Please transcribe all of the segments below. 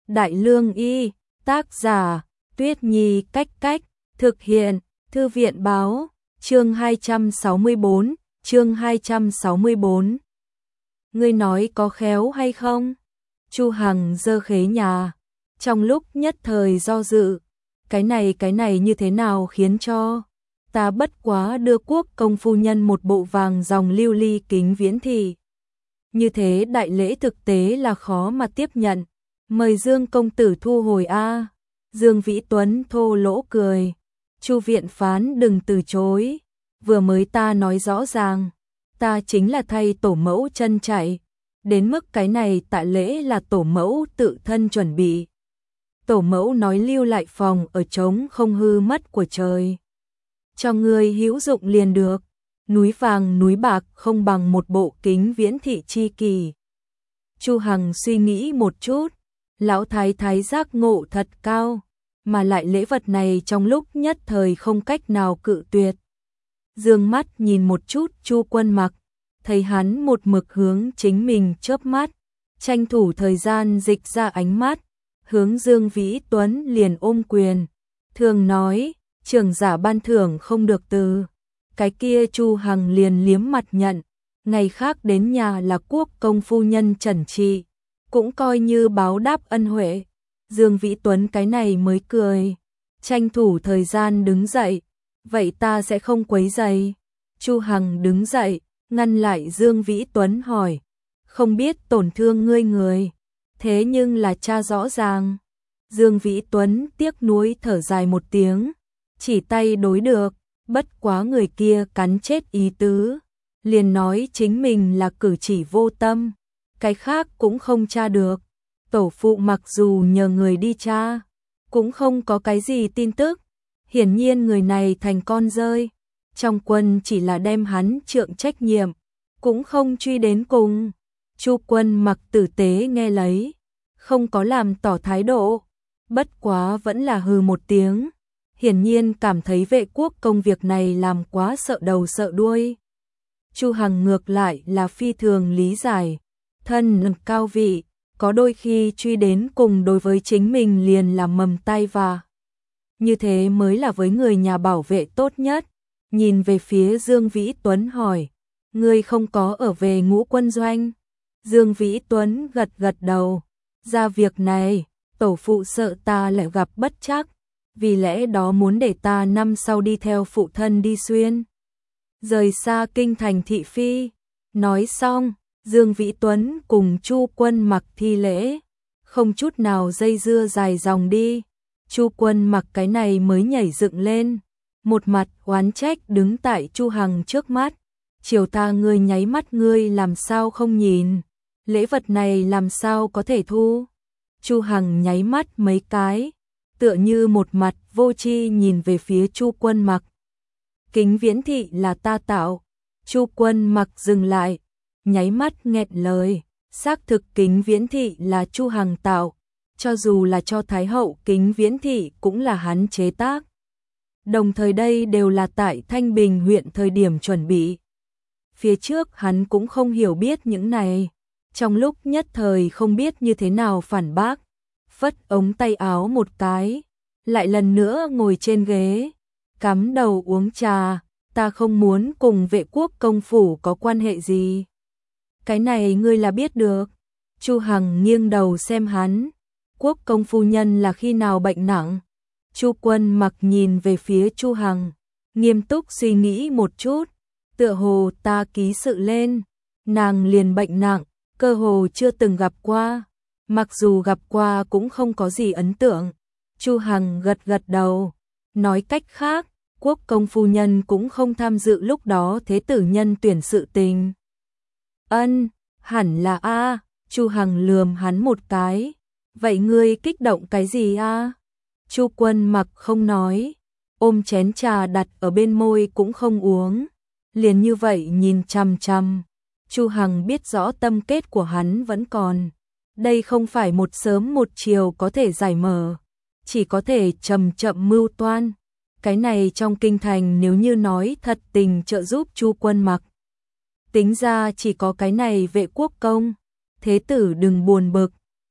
Đại Lương Y, tác giả, Tuyết Nhi Cách Cách, thực hiện, Thư viện Báo, chương 264, chương 264. Ngươi nói có khéo hay không? Chu Hằng giơ khế nhà, trong lúc nhất thời do dự, cái này như thế nào khiến cho ta bất quá đưa Quốc công phu nhân một bộ vàng dòng lưu ly kính viễn thị. Như thế đại lễ thực tế là khó mà tiếp nhận, mời Dương công tử thu hồi a. Dương Vĩ Tuấn thô lỗ cười, Chu viện phán đừng từ chối, vừa mới ta nói rõ ràng, ta chính là thay tổ mẫu chân chạy, đến mức cái này tạ lễ là tổ mẫu tự thân chuẩn bị. Tổ mẫu nói lưu lại phòng ở trống không hư mất của trời, cho người hữu dụng liền được, núi vàng núi bạc không bằng một bộ kính viễn thị chi kỳ. Chu Hằng suy nghĩ một chút, lão thái thái giác ngộ thật cao, mà lại lễ vật này trong lúc nhất thời không cách nào cự tuyệt. Dương mắt nhìn một chút Chu Quân Mặc, thấy hắn một mực hướng chính mình chớp mắt, tranh thủ thời gian dịch ra ánh mắt, hướng Dương Vĩ Tuấn liền ôm quyền, thường nói, trưởng giả ban thưởng không được từ. Cái kia Chu Hằng liền liếm mặt nhận, ngày khác đến nhà là quốc công phu nhân trần trị, cũng coi như báo đáp ân huệ. Dương Vĩ Tuấn cái này mới cười, tranh thủ thời gian đứng dậy, vậy ta sẽ không quấy rầy. Chu Hằng đứng dậy, ngăn lại Dương Vĩ Tuấn hỏi, không biết tổn thương ngươi người, thế nhưng là cha rõ ràng. Dương Vĩ Tuấn tiếc nuối thở dài một tiếng, chỉ tay đối được, bất quá người kia cắn chết ý tứ, liền nói chính mình là cử chỉ vô tâm, cái khác cũng không tra được. Tổ phụ mặc dù nhờ người đi tra, cũng không có cái gì tin tức, hiển nhiên người này thành con rơi, trong quân chỉ là đem hắn trượng trách nhiệm, cũng không truy đến cùng. Chu Quân Mặc tử tế nghe lấy, không có làm tỏ thái độ, bất quá vẫn là hừ một tiếng, hiển nhiên cảm thấy vệ quốc công việc này làm quá sợ đầu sợ đuôi. Chu Hằng ngược lại là phi thường lý giải, thân cao vị, có đôi khi truy đến cùng đối với chính mình liền là mầm tai vạ. Như thế mới là với người nhà bảo vệ tốt nhất. Nhìn về phía Dương Vĩ Tuấn hỏi, ngươi không có ở về Ngũ quân doanh? Dương Vĩ Tuấn gật gật đầu, ra việc này, tổ phụ sợ ta lại gặp bất trắc, vì lẽ đó muốn để ta năm sau đi theo phụ thân đi xuyên rời xa kinh thành thị phi. Nói xong, Dương Vĩ Tuấn cùng Chu Quân Mặc thi lễ, không chút nào dây dưa dài dòng đi. Chu Quân Mặc cái này mới nhảy dựng lên, một mặt oán trách đứng tại Chu Hằng trước mắt, chiều ta ngươi nháy mắt ngươi làm sao không nhìn, lễ vật này làm sao có thể thu. Chu Hằng nháy mắt mấy cái, tựa như một mặt vô tri nhìn về phía Chu Quân Mặc. Kính viễn thị là ta tạo. Chu Quân Mặc dừng lại, nháy mắt nghẹn lời, xác thực kính viễn thị là Chu Hằng tạo, cho dù là cho Thái hậu kính viễn thị cũng là hắn chế tác. Đồng thời đây đều là tại Thanh Bình huyện thời điểm chuẩn bị. Phía trước hắn cũng không hiểu biết những này, trong lúc nhất thời không biết như thế nào phản bác, phất ống tay áo một cái, lại lần nữa ngồi trên ghế, cắm đầu uống trà, ta không muốn cùng vệ quốc công phủ có quan hệ gì. Cái này ngươi là biết được. Chu Hằng nghiêng đầu xem hắn, quốc công phu nhân là khi nào bệnh nặng? Chu Quân Mặc nhìn về phía Chu Hằng, nghiêm túc suy nghĩ một chút, tựa hồ ta ký sự lên, nàng liền bệnh nặng, cơ hồ chưa từng gặp qua, mặc dù gặp qua cũng không có gì ấn tượng. Chu Hằng gật gật đầu, nói cách khác, quốc công phu nhân cũng không tham dự lúc đó thế tử nhân tuyển sự tình. Ân, hẳn là a. Chu Hằng lườm hắn một cái, vậy ngươi kích động cái gì a? Chu Quân Mặc không nói, ôm chén trà đặt ở bên môi cũng không uống, liền như vậy nhìn chằm chằm. Chu Hằng biết rõ tâm kết của hắn vẫn còn, đây không phải một sớm một chiều có thể giải mở, chỉ có thể chậm chậm mưu toan. Cái này trong kinh thành nếu như nói thật tình trợ giúp Chu Quân Mặc, tính ra chỉ có cái này vệ quốc công. Thế tử đừng buồn bực,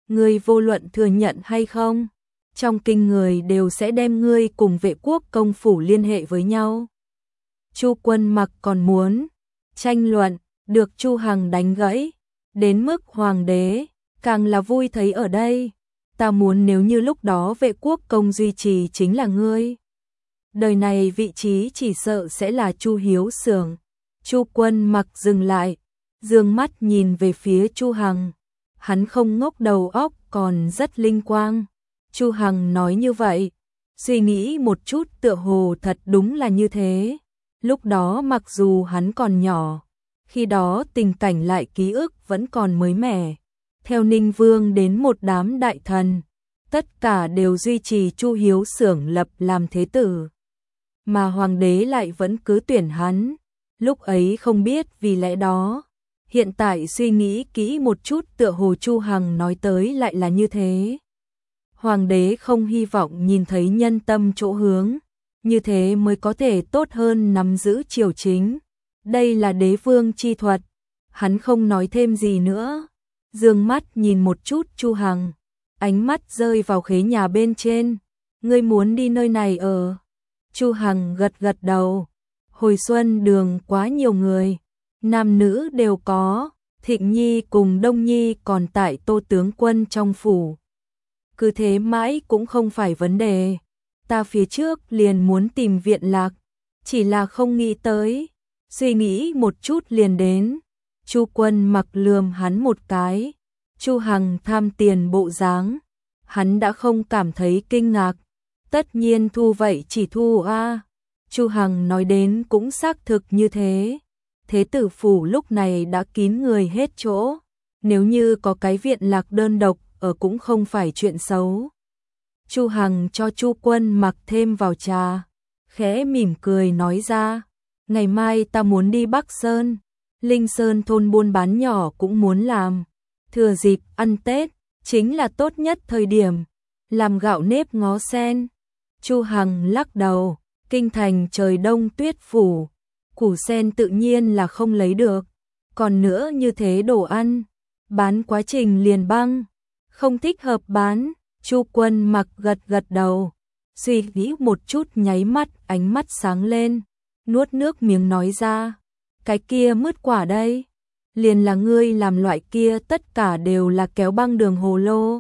ngươi vô luận thừa nhận hay không, trong kinh người đều sẽ đem ngươi cùng Vệ Quốc công phủ liên hệ với nhau. Chu Quân Mặc còn muốn tranh luận, được Chu Hằng đánh gãy, đến mức hoàng đế càng là vui thấy ở đây. Ta muốn nếu như lúc đó Vệ Quốc công duy trì chính là ngươi, đời này vị trí chỉ sợ sẽ là Chu Hiếu Xưởng. Chu Quân Mặc dừng lại, dương mắt nhìn về phía Chu Hằng. Hắn không ngốc, đầu óc còn rất linh quang. Chu Hằng nói như vậy, suy nghĩ một chút tựa hồ thật đúng là như thế. Lúc đó mặc dù hắn còn nhỏ, khi đó tình cảnh lại ký ức vẫn còn mới mẻ. Theo Ninh Vương đến một đám đại thần, tất cả đều duy trì Chu Hiếu Xưởng lập làm thế tử, mà hoàng đế lại vẫn cứ tuyển hắn. Lúc ấy không biết vì lẽ đó, hiện tại suy nghĩ kỹ một chút tựa hồ Chu Hằng nói tới lại là như thế. Hoàng đế không hy vọng nhìn thấy nhân tâm chỗ hướng, như thế mới có thể tốt hơn nắm giữ triều chính. Đây là đế vương chi thuật. Hắn không nói thêm gì nữa, dương mắt nhìn một chút Chu Hằng, ánh mắt rơi vào khế nhà bên trên. Ngươi muốn đi nơi này ở? Chu Hằng gật gật đầu. Hồi xuân đường quá nhiều người, nam nữ đều có, Thịnh Nhi cùng Đông Nhi còn tại Tô tướng quân trong phủ. Cứ thế mãi cũng không phải vấn đề. Ta phía trước liền muốn tìm viện lạc, chỉ là không nghĩ tới, suy nghĩ một chút liền đến. Chu Quân Mặc lườm hắn một cái. Chu Hằng tham tiền bộ dáng, hắn đã không cảm thấy kinh ngạc. Tất nhiên thu vậy chỉ thu a. Chu Hằng nói đến cũng xác thực như thế. Thế tử phủ lúc này đã kín người hết chỗ, nếu như có cái viện lạc đơn độc ở cũng không phải chuyện xấu. Chu Hằng cho Chu Quân Mặc thêm vào trà, khẽ mỉm cười nói ra, ngày mai ta muốn đi Bắc Sơn, Linh Sơn thôn buôn bán nhỏ cũng muốn làm, thừa dịp ăn Tết chính là tốt nhất thời điểm, làm gạo nếp ngó sen. Chu Hằng lắc đầu, kinh thành trời đông tuyết phủ, củ sen tự nhiên là không lấy được, còn nữa như thế đồ ăn, bán quá trình liền băng, không thích hợp bán. Chu Quân Mặc gật gật đầu, suy nghĩ một chút nháy mắt, ánh mắt sáng lên, nuốt nước miếng nói ra, cái kia mứt quả đây, liền là ngươi làm loại kia, tất cả đều là kéo băng đường hồ lô.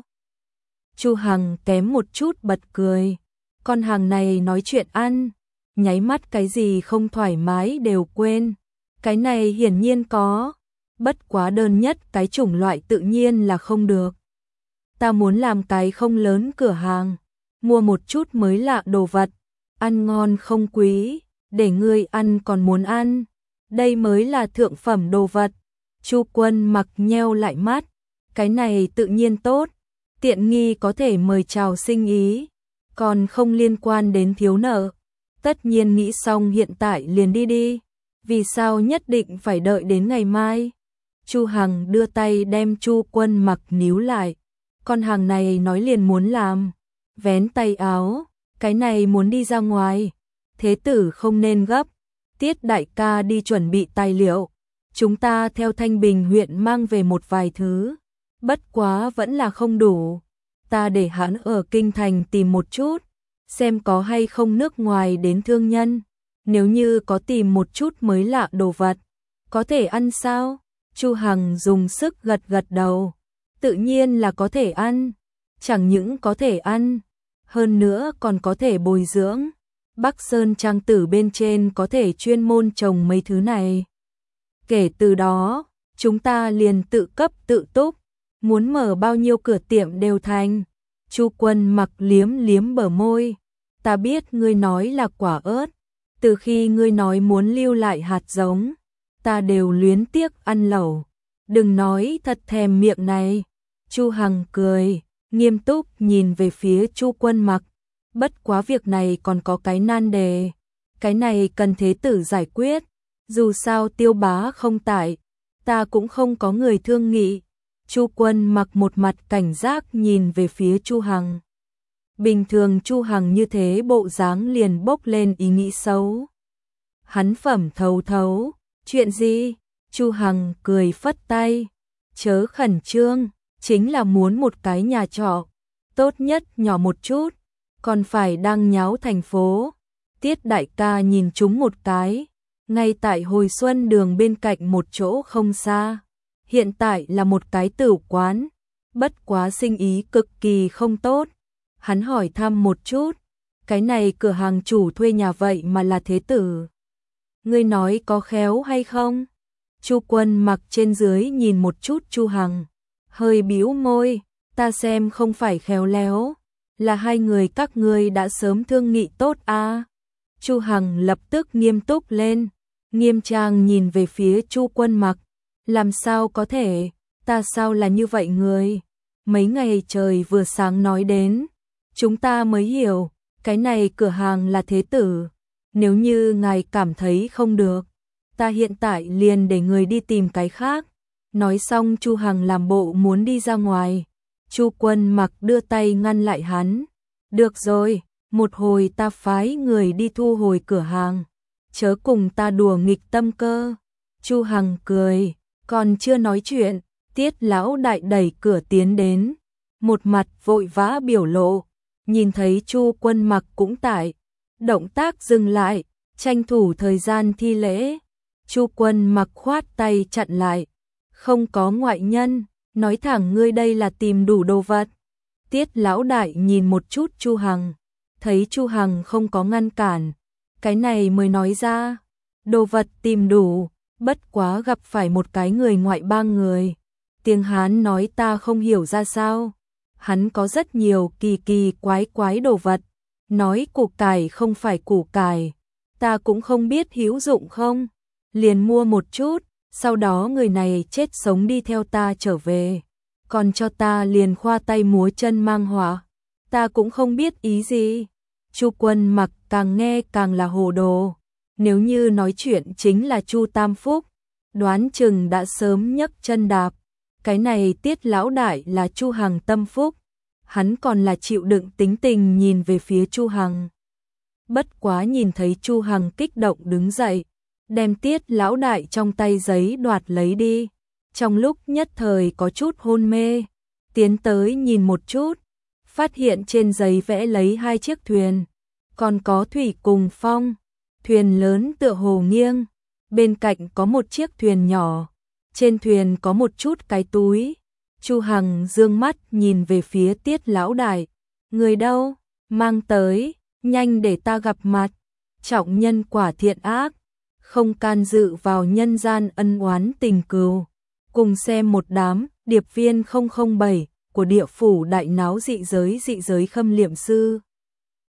Chu Hằng kém một chút bật cười, con hàng này nói chuyện ăn, nháy mắt cái gì không thoải mái đều quên, cái này hiển nhiên có, bất quá đơn nhất cái chủng loại tự nhiên là không được. Ta muốn làm cái không lớn cửa hàng, mua một chút mới lạ đồ vật, ăn ngon không quý, để ngươi ăn còn muốn ăn, đây mới là thượng phẩm đồ vật. Chu Quân Mặc nheo lại mắt, cái này tự nhiên tốt, tiện nghi có thể mời chào sinh ý, còn không liên quan đến thiếu nợ. Tất nhiên nghĩ xong hiện tại liền đi đi, vì sao nhất định phải đợi đến ngày mai? Chu Hằng đưa tay đem Chu Quân Mặc níu lại. Con hàng này nói liền muốn làm, vén tay áo, cái này muốn đi ra ngoài, thế tử không nên gấp, Tiết đại ca đi chuẩn bị tài liệu, chúng ta theo Thanh Bình huyện mang về một vài thứ, bất quá vẫn là không đủ, ta để hắn ở kinh thành tìm một chút, xem có hay không nước ngoài đến thương nhân, nếu như có tìm một chút mới lạ đồ vật, có thể ăn sao? Chu Hằng dùng sức gật gật đầu. Tự nhiên là có thể ăn, chẳng những có thể ăn, hơn nữa còn có thể bồi dưỡng. Bắc Sơn trang tử bên trên có thể chuyên môn trồng mấy thứ này. Kể từ đó, chúng ta liền tự cấp tự túc, muốn mở bao nhiêu cửa tiệm đều thành. Chu Quân Mặc liếm liếm bờ môi, ta biết ngươi nói là quả ớt, từ khi ngươi nói muốn lưu lại hạt giống, ta đều luyến tiếc ăn lẩu. Đừng nói thật thèm miệng này. Chu Hằng cười, nghiêm túc nhìn về phía Chu Quân Mặc. Bất quá việc này còn có cái nan đề. Cái này cần thế tử giải quyết. Dù sao Tiêu bá không tại, ta cũng không có người thương nghị. Chu Quân Mặc một mặt cảnh giác nhìn về phía Chu Hằng. Bình thường Chu Hằng như thế bộ dáng liền bốc lên ý nghĩ xấu. Hắn phẩm thấu thấu, chuyện gì? Chu Hằng cười phất tay, chớ khẩn trương, chính là muốn một cái nhà trọ, tốt nhất nhỏ một chút, còn phải đang nháo thành phố. Tiết đại ca nhìn chúng một cái, ngay tại Hồi Xuân đường bên cạnh một chỗ không xa. Hiện tại là một cái tửu quán, bất quá sinh ý cực kỳ không tốt. Hắn hỏi thăm một chút, cái này cửa hàng chủ thuê nhà vậy mà là thế tử. Ngươi nói có khéo hay không? Chu Quân Mặc trên dưới nhìn một chút Chu Hằng, hơi bĩu môi, ta xem không phải khéo léo, là hai người các ngươi đã sớm thương nghị tốt à? Chu Hằng lập tức nghiêm túc lên, nghiêm trang nhìn về phía Chu Quân Mặc, làm sao có thể, ta sao là như vậy người? Mấy ngày trời vừa sáng nói đến, chúng ta mới hiểu, cái này cửa hàng là thế tử, nếu như ngài cảm thấy không được, ta hiện tại liền để người đi tìm cái khác. Nói xong Chu Hằng làm bộ muốn đi ra ngoài, Chu Quân Mặc đưa tay ngăn lại hắn. Được rồi, một hồi ta phái người đi thu hồi cửa hàng, chớ cùng ta đùa nghịch tâm cơ. Chu Hằng cười, còn chưa nói chuyện, Tiết lão đại đẩy cửa tiến đến, một mặt vội vã biểu lộ, nhìn thấy Chu Quân Mặc cũng tại, động tác dừng lại, tranh thủ thời gian thi lễ. Chu Quân Mặc khoát tay chặn lại, không có ngoại nhân, nói thẳng ngươi đây là tìm đủ đồ vật. Tiết lão đại nhìn một chút Chu Hằng, thấy Chu Hằng không có ngăn cản, cái này mới nói ra, đồ vật tìm đủ, bất quá gặp phải một cái người ngoại bang người. Tiếng Hán nói ta không hiểu ra sao, hắn có rất nhiều kỳ kỳ quái quái đồ vật, nói củ cải không phải củ cải, ta cũng không biết hữu dụng không, liền mua một chút, sau đó người này chết sống đi theo ta trở về, còn cho ta liền khoa tay múa chân mang họa, ta cũng không biết ý gì. Chu Quân Mặc càng nghe càng là hồ đồ, nếu như nói chuyện chính là Chu Tam Phúc, đoán chừng đã sớm nhấc chân đạp. Cái này Tiết lão đại là Chu Hằng tâm phúc, hắn còn là chịu đựng tính tình nhìn về phía Chu Hằng. Bất quá nhìn thấy Chu Hằng kích động đứng dậy, đem Tiết lão đại trong tay giấy đoạt lấy đi, trong lúc nhất thời có chút hôn mê, tiến tới nhìn một chút, phát hiện trên giấy vẽ lấy hai chiếc thuyền, còn có thủy cùng phong, thuyền lớn tựa hồ nghiêng, bên cạnh có một chiếc thuyền nhỏ, trên thuyền có một chút cái túi. Chu Hằng dương mắt nhìn về phía Tiết lão đại, người đâu, mang tới, nhanh để ta gặp mặt. Trọng nhân quả thiện ác, không can dự vào nhân gian ân oán tình cừu. Cùng xem một đám điệp viên 007 của địa phủ đại náo dị giới khâm liệm sư.